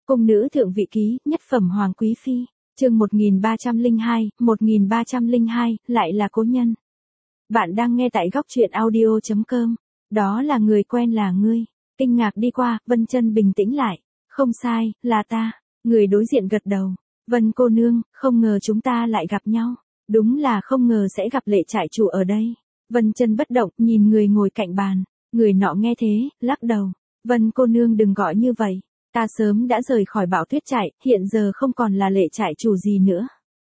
Cung nữ thượng vị ký, nhất phẩm hoàng quý phi, chương 1302, lại là cố nhân. Bạn đang nghe tại góc truyện audio.com, đó là người quen là ngươi. Kinh ngạc đi qua, Vân Chân bình tĩnh lại, không sai, là ta. Người đối diện gật đầu, Vân cô nương, không ngờ chúng ta lại gặp nhau. Đúng là không ngờ sẽ gặp Lệ trại chủ ở đây. Vân Chân bất động, nhìn người ngồi cạnh bàn. Người nọ nghe thế, lắc đầu, Vân cô nương đừng gọi như vậy. Ta sớm đã rời khỏi Bảo Tuyết trại, hiện giờ không còn là Lệ trại chủ gì nữa.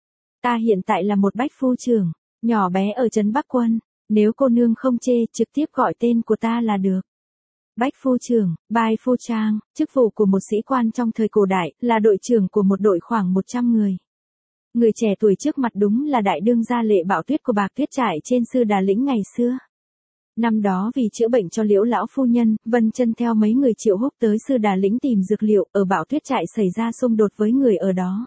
Ta hiện tại là một bách phu trưởng, nhỏ bé ở trấn Bắc Quân. Nếu cô nương không chê, trực tiếp gọi tên của ta là được. Bách phu trưởng, Bai phu trang, chức vụ của một sĩ quan trong thời cổ đại, là đội trưởng của một đội khoảng 100 người. Người trẻ tuổi trước mặt đúng là đại đương gia Lệ Bảo Tuyết của Bạc Tuyết trại trên Sư Đà Lĩnh ngày xưa. Năm đó vì chữa bệnh cho Liễu lão phu nhân, Vân Chân theo mấy người Triệu Húc tới Sư Đà Lĩnh tìm dược liệu, ở Bảo Tuyết trại xảy ra xung đột với người ở đó.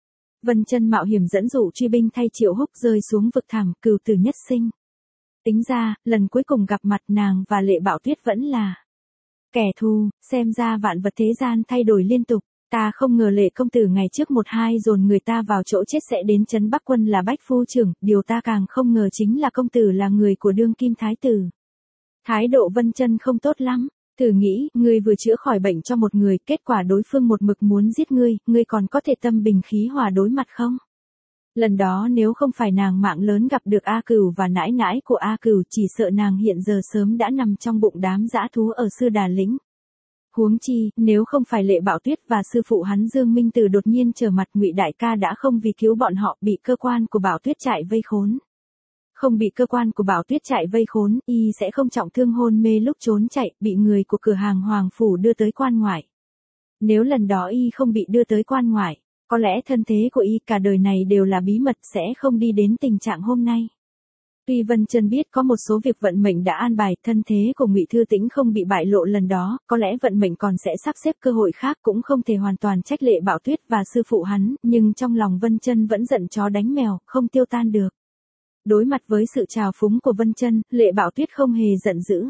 Vân Chân mạo hiểm dẫn dụ truy binh thay Triệu Húc rơi xuống vực thẳm, cừu tử nhất sinh. Tính ra, lần cuối cùng gặp mặt nàng và Lệ Bảo Tuyết vẫn là kẻ thù, xem ra vạn vật thế gian thay đổi liên tục. Ta không ngờ Lệ công tử ngày trước 1-2 dồn người ta vào chỗ chết sẽ đến trấn Bắc Quân là bách phu trưởng, điều ta càng không ngờ chính là công tử là người của đương kim thái tử. Thái độ Vân Chân không tốt lắm, thử nghĩ, ngươi vừa chữa khỏi bệnh cho một người, kết quả đối phương một mực muốn giết ngươi còn có thể tâm bình khí hòa đối mặt không? Lần đó nếu không phải nàng mạng lớn gặp được A Cửu và nãi nãi của A Cửu, chỉ sợ nàng hiện giờ sớm đã nằm trong bụng đám dã thú ở Sư Đà Lĩnh. Huống chi, nếu không phải Lệ Bảo Tuyết và sư phụ hắn Dương Minh Tử đột nhiên trở mặt, Ngụy đại ca đã không vì cứu bọn họ bị cơ quan của Bảo Tuyết trại vây khốn. Không bị cơ quan của Bảo Tuyết trại vây khốn, y sẽ không trọng thương hôn mê lúc trốn chạy, bị người của cửa hàng Hoàng phủ đưa tới quan ngoại. Nếu lần đó y không bị đưa tới quan ngoại, có lẽ thân thế của y cả đời này đều là bí mật, sẽ không đi đến tình trạng hôm nay. Tuy Vân Chân biết có một số việc vận mệnh đã an bài, thân thế của Ngụy Thư Tĩnh không bị bại lộ lần đó, có lẽ vận mệnh còn sẽ sắp xếp cơ hội khác, cũng không thể hoàn toàn trách Lệ Bảo Tuyết và sư phụ hắn, nhưng trong lòng Vân Chân vẫn giận chó đánh mèo, không tiêu tan được. Đối mặt với sự trào phúng của Vân Chân, Lệ Bảo Tuyết không hề giận dữ.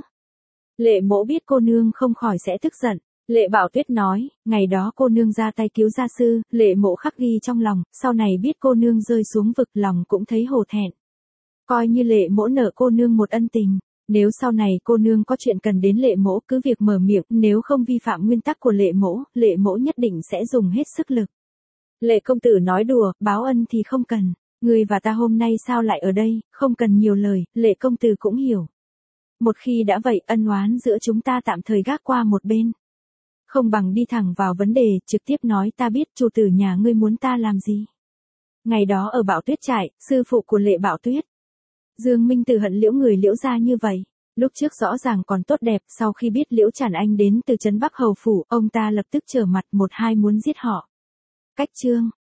Lệ mỗ biết cô nương không khỏi sẽ tức giận. Lệ Bảo Tuyết nói, ngày đó cô nương ra tay cứu gia sư, Lệ mỗ khắc ghi trong lòng, sau này biết cô nương rơi xuống vực lòng cũng thấy hổ thẹn. Coi như Lệ mỗ nợ cô nương một ân tình, nếu sau này cô nương có chuyện cần đến Lệ mỗ cứ việc mở miệng, nếu không vi phạm nguyên tắc của Lệ mỗ nhất định sẽ dùng hết sức lực. Lệ công tử nói đùa, báo ân thì không cần. Ngươi và ta hôm nay sao lại ở đây, không cần nhiều lời, Lệ công tử cũng hiểu. Một khi đã vậy, ân oán giữa chúng ta tạm thời gác qua một bên. Không bằng đi thẳng vào vấn đề, trực tiếp nói, ta biết chủ tử nhà ngươi muốn ta làm gì. Ngày đó ở Bảo Tuyết trại, sư phụ của Lệ Bảo Tuyết, Dương Minh Tử hận Liễu người Liễu gia như vậy. Lúc trước rõ ràng còn tốt đẹp, sau khi biết Liễu Tràn Anh đến từ trấn Bắc Hầu phủ, ông ta lập tức trở mặt 1-2 muốn giết họ. Cách chương